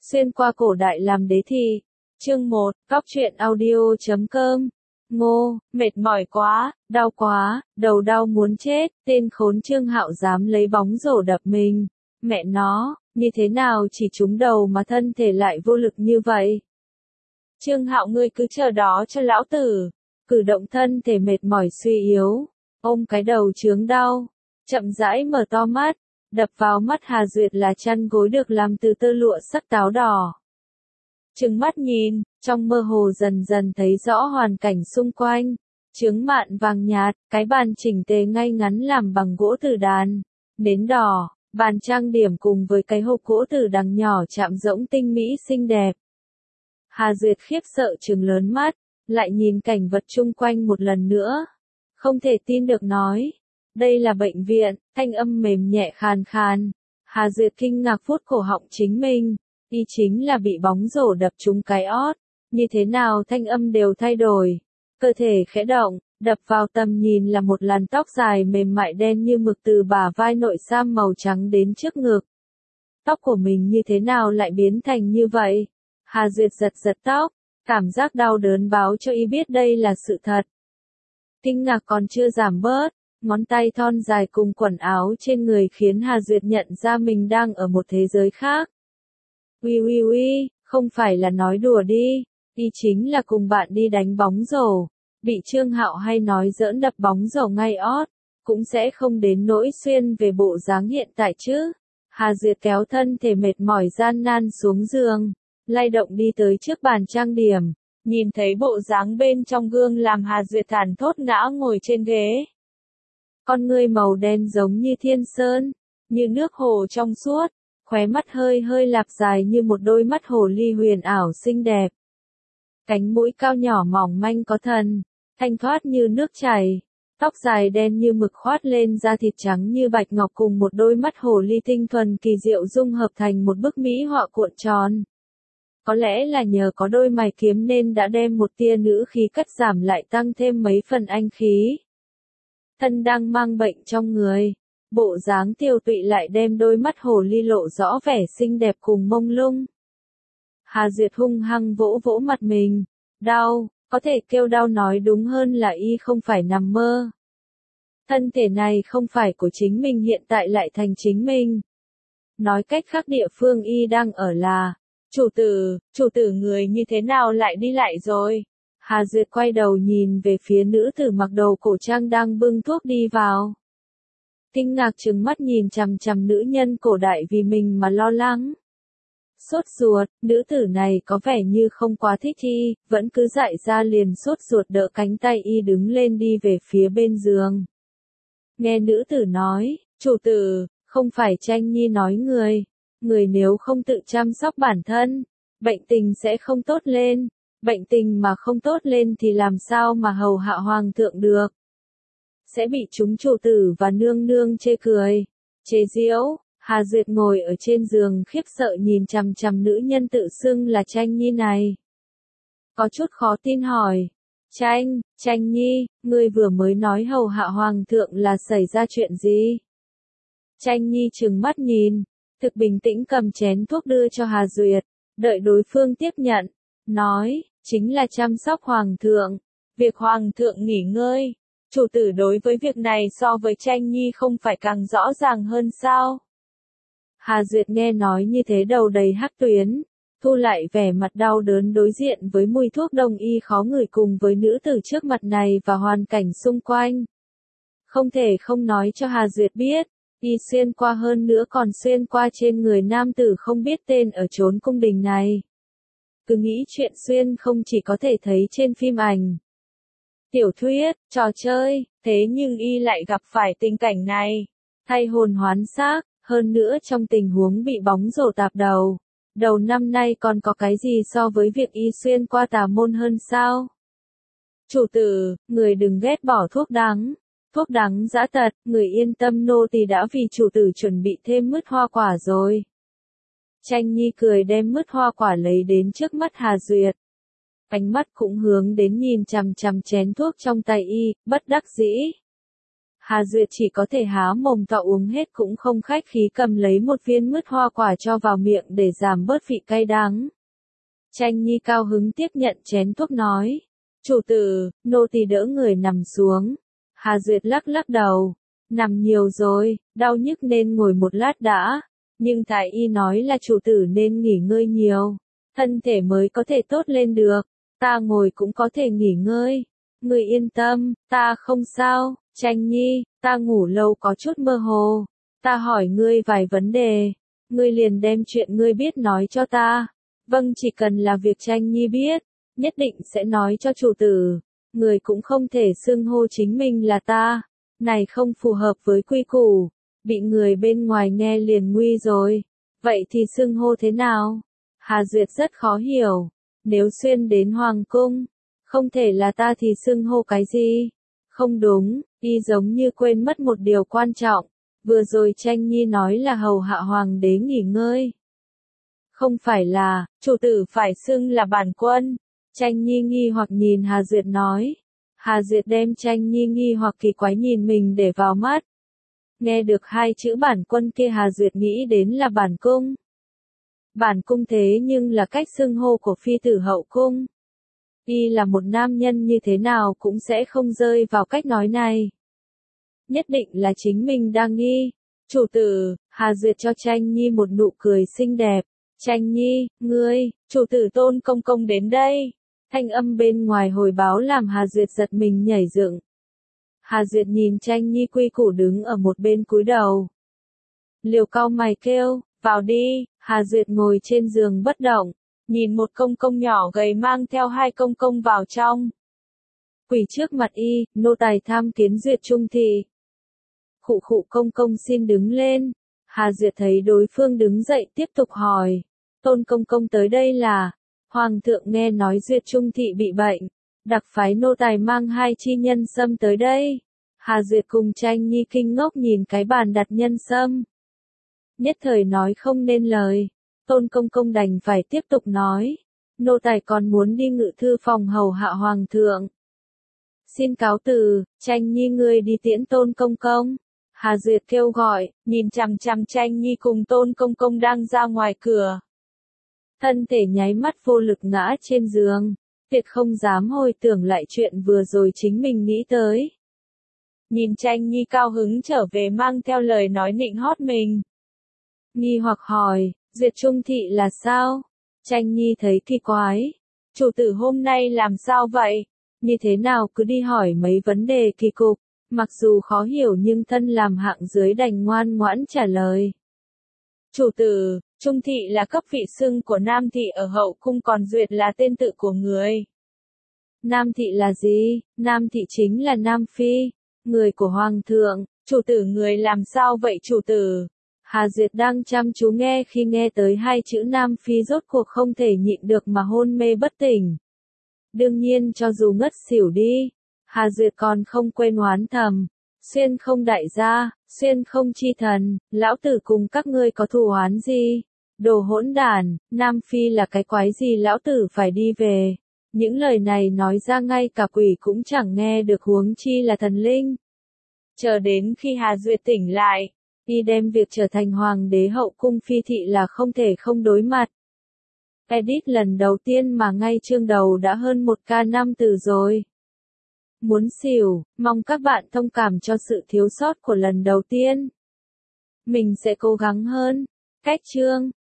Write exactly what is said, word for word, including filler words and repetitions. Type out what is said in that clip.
Xuyên qua cổ đại làm đế thi. Chương một, Góc truyện audio chấm com. Ngô, mệt mỏi quá, đau quá, đầu đau muốn chết, tên khốn Trương Hạo dám lấy bóng rổ đập mình. Mẹ nó, như thế nào chỉ trúng đầu mà thân thể lại vô lực như vậy? Trương Hạo ngươi cứ chờ đó cho lão tử. Cử động thân thể mệt mỏi suy yếu, ôm cái đầu chướng đau, chậm rãi mở to mắt, đập vào mắt Hà Duyệt là chăn gối được làm từ tơ lụa sắc táo đỏ. Trừng mắt nhìn, trong mơ hồ dần dần thấy rõ hoàn cảnh xung quanh, chướng mạn vàng nhạt, cái bàn chỉnh tề ngay ngắn làm bằng gỗ tử đàn, nến đỏ, bàn trang điểm cùng với cái hộp gỗ tử đằng nhỏ chạm rỗng tinh mỹ xinh đẹp. Hà Duyệt khiếp sợ trừng lớn mắt, lại nhìn cảnh vật chung quanh một lần nữa. Không thể tin được nói. Đây là bệnh viện, thanh âm mềm nhẹ khàn khàn. Hà Duyệt kinh ngạc vuốt cổ họng chính mình. Y chính là bị bóng rổ đập trúng cái ót. Như thế nào thanh âm đều thay đổi. Cơ thể khẽ động, đập vào tầm nhìn là một làn tóc dài mềm mại đen như mực từ bả vai nội sam màu trắng đến trước ngực. Tóc của mình như thế nào lại biến thành như vậy? Hà Duyệt giật giật tóc. Cảm giác đau đớn báo cho y biết đây là sự thật. Kinh ngạc còn chưa giảm bớt, ngón tay thon dài cùng quần áo trên người khiến Hà Duyệt nhận ra mình đang ở một thế giới khác. Ui ui ui, không phải là nói đùa đi, y chính là cùng bạn đi đánh bóng rổ, bị Trương Hạo hay nói giỡn đập bóng rổ ngay ót, cũng sẽ không đến nỗi xuyên về bộ dáng hiện tại chứ. Hà Duyệt kéo thân thể mệt mỏi gian nan xuống giường. Lay động đi tới trước bàn trang điểm, nhìn thấy bộ dáng bên trong gương làm Hà Duyệt thản thốt ngã ngồi trên ghế. Con ngươi màu đen giống như thiên sơn, như nước hồ trong suốt, khóe mắt hơi hơi lạp dài như một đôi mắt hồ ly huyền ảo xinh đẹp. Cánh mũi cao nhỏ mỏng manh có thần, thanh thoát như nước chảy, tóc dài đen như mực khoát lên da thịt trắng như bạch ngọc cùng một đôi mắt hồ ly tinh thuần kỳ diệu dung hợp thành một bức mỹ họa cuộn tròn. Có lẽ là nhờ có đôi mày kiếm nên đã đem một tia nữ khí cắt giảm lại tăng thêm mấy phần anh khí. Thân đang mang bệnh trong người, bộ dáng tiêu tụy lại đem đôi mắt hồ ly lộ rõ vẻ xinh đẹp cùng mông lung. Hà Duyệt hung hăng vỗ vỗ mặt mình, đau, có thể kêu đau nói đúng hơn là y không phải nằm mơ. Thân thể này không phải của chính mình hiện tại lại thành chính mình. Nói cách khác địa phương y đang ở là chủ tử, chủ tử người như thế nào lại đi lại rồi? Hà Duyệt quay đầu nhìn về phía nữ tử mặc đồ cổ trang đang bưng thuốc đi vào. Kinh ngạc trừng mắt nhìn chằm chằm nữ nhân cổ đại vì mình mà lo lắng. Sốt ruột, nữ tử này có vẻ như không quá thích y, vẫn cứ dại ra liền sốt ruột đỡ cánh tay y đứng lên đi về phía bên giường. Nghe nữ tử nói, chủ tử, không phải Tranh Nhi nói người. Người nếu không tự chăm sóc bản thân, bệnh tình sẽ không tốt lên, bệnh tình mà không tốt lên thì làm sao mà hầu hạ hoàng thượng được. Sẽ bị chúng chủ tử và nương nương chê cười, chế giễu. Hà Duyệt ngồi ở trên giường khiếp sợ nhìn chằm chằm nữ nhân tự xưng là Tranh Nhi này. Có chút khó tin hỏi, Tranh, Tranh Nhi, ngươi vừa mới nói hầu hạ hoàng thượng là xảy ra chuyện gì? Tranh Nhi trừng mắt nhìn. Thực bình tĩnh cầm chén thuốc đưa cho Hà Duyệt, đợi đối phương tiếp nhận, nói, chính là chăm sóc hoàng thượng, việc hoàng thượng nghỉ ngơi, chủ tử đối với việc này so với Tranh Nhi không phải càng rõ ràng hơn sao? Hà Duyệt nghe nói như thế đầu đầy hắc tuyến, thu lại vẻ mặt đau đớn đối diện với mùi thuốc đông y khó ngửi cùng với nữ tử trước mặt này và hoàn cảnh xung quanh. Không thể không nói cho Hà Duyệt biết. Y xuyên qua hơn nữa còn xuyên qua trên người nam tử không biết tên ở chốn cung đình này. Cứ nghĩ chuyện xuyên không chỉ có thể thấy trên phim ảnh, tiểu thuyết, trò chơi, thế nhưng y lại gặp phải tình cảnh này. Thay hồn hoán xác, hơn nữa trong tình huống bị bóng rổ tạp đầu. Đầu năm nay còn có cái gì so với việc y xuyên qua tà môn hơn sao? Chủ tử, người đừng ghét bỏ thuốc đắng. Thuốc đắng dã tật, người yên tâm nô tỳ đã vì chủ tử chuẩn bị thêm mứt hoa quả rồi. Tranh Nhi cười đem mứt hoa quả lấy đến trước mắt Hà Duyệt. Ánh mắt cũng hướng đến nhìn chằm chằm chén thuốc trong tay y, bất đắc dĩ. Hà Duyệt chỉ có thể há mồm to uống hết cũng không khách khí cầm lấy một viên mứt hoa quả cho vào miệng để giảm bớt vị cay đắng. Tranh Nhi cao hứng tiếp nhận chén thuốc nói. Chủ tử, nô tỳ đỡ người nằm xuống. Hà Duyệt lắc lắc đầu. Nằm nhiều rồi, đau nhức nên ngồi một lát đã. Nhưng thái y nói là chủ tử nên nghỉ ngơi nhiều. Thân thể mới có thể tốt lên được. Ta ngồi cũng có thể nghỉ ngơi. Ngươi yên tâm, ta không sao. Tranh Nhi, ta ngủ lâu có chút mơ hồ. Ta hỏi ngươi vài vấn đề. Ngươi liền đem chuyện ngươi biết nói cho ta. Vâng, chỉ cần là việc Tranh Nhi biết, nhất định sẽ nói cho chủ tử. Người cũng không thể xưng hô chính mình là ta. Này không phù hợp với quy củ. Bị người bên ngoài nghe liền nguy rồi. Vậy thì xưng hô thế nào? Hà Duyệt rất khó hiểu. Nếu xuyên đến hoàng cung, không thể là ta thì xưng hô cái gì? Không đúng, y giống như quên mất một điều quan trọng. Vừa rồi Tranh Nhi nói là hầu hạ hoàng đế nghỉ ngơi. Không phải là, chủ tử phải xưng là bản quân. Tranh Nhi nghi hoặc nhìn Hà Duyệt nói. Hà Duyệt đem Tranh Nhi nghi hoặc kỳ quái nhìn mình để vào mắt. Nghe được hai chữ bản quân kia Hà Duyệt nghĩ đến là bản cung. Bản cung thế nhưng là cách xưng hô của phi tử hậu cung. Y là một nam nhân như thế nào cũng sẽ không rơi vào cách nói này. Nhất định là chính mình đang nghi. Chủ tử, Hà Duyệt cho Tranh Nhi một nụ cười xinh đẹp. Tranh Nhi, ngươi, chủ tử Tôn công công đến đây. Thanh âm bên ngoài hồi báo làm Hà Duyệt giật mình nhảy dựng. Hà Duyệt nhìn Tranh Nhi quy củ đứng ở một bên cúi đầu. Liều cau mày kêu, vào đi. Hà Duyệt ngồi trên giường bất động, nhìn một công công nhỏ gầy mang theo hai công công vào trong. Quỳ trước mặt y, nô tài tham kiến Duyệt trung thị. Khụ khụ công công xin đứng lên. Hà Duyệt thấy đối phương đứng dậy tiếp tục hỏi. Tôn công công tới đây là, Hoàng thượng nghe nói Duyệt trung thị bị bệnh. Đặc phái nô tài mang hai chi nhân sâm tới đây. Hà Duyệt cùng Tranh Nhi kinh ngốc nhìn cái bàn đặt nhân sâm. Nhất thời nói không nên lời. Tôn công công đành phải tiếp tục nói. Nô tài còn muốn đi ngự thư phòng hầu hạ hoàng thượng. Xin cáo từ, Tranh Nhi ngươi đi tiễn Tôn công công. Hà Duyệt kêu gọi, nhìn chằm chằm Tranh Nhi cùng Tôn công công đang ra ngoài cửa. Thân thể nháy mắt vô lực ngã trên giường. Tuyệt không dám hồi tưởng lại chuyện vừa rồi chính mình nghĩ tới. Nhìn Tranh Nhi cao hứng trở về mang theo lời nói nịnh hót mình. Nghi hoặc hỏi, Duyệt trung thị là sao? Tranh Nhi thấy kỳ quái. Chủ tử hôm nay làm sao vậy? Như thế nào cứ đi hỏi mấy vấn đề kỳ cục. Mặc dù khó hiểu nhưng thân làm hạng dưới đành ngoan ngoãn trả lời. Chủ tử, trung thị là cấp vị xưng của Nam thị ở hậu cung còn Duyệt là tên tự của người. Nam thị là gì? Nam thị chính là Nam Phi, người của Hoàng thượng. Chủ tử người làm sao vậy chủ tử? Hà Duyệt đang chăm chú nghe khi nghe tới hai chữ Nam Phi rốt cuộc không thể nhịn được mà hôn mê bất tỉnh. Đương nhiên cho dù ngất xỉu đi, Hà Duyệt còn không quên oán thầm. Xuyên không đại gia, xuyên không chi thần, lão tử cùng các ngươi có thù oán gì? Đồ hỗn đản, Nam Phi là cái quái gì lão tử phải đi về? Những lời này nói ra ngay cả quỷ cũng chẳng nghe được huống chi là thần linh. Chờ đến khi Hà Duyệt tỉnh lại, y đem việc trở thành hoàng đế hậu cung phi thị là không thể không đối mặt. Edit lần đầu tiên mà ngay chương đầu đã hơn một k năm từ rồi. Muốn xỉu, mong các bạn thông cảm cho sự thiếu sót của lần đầu tiên. Mình sẽ cố gắng hơn. Cách chương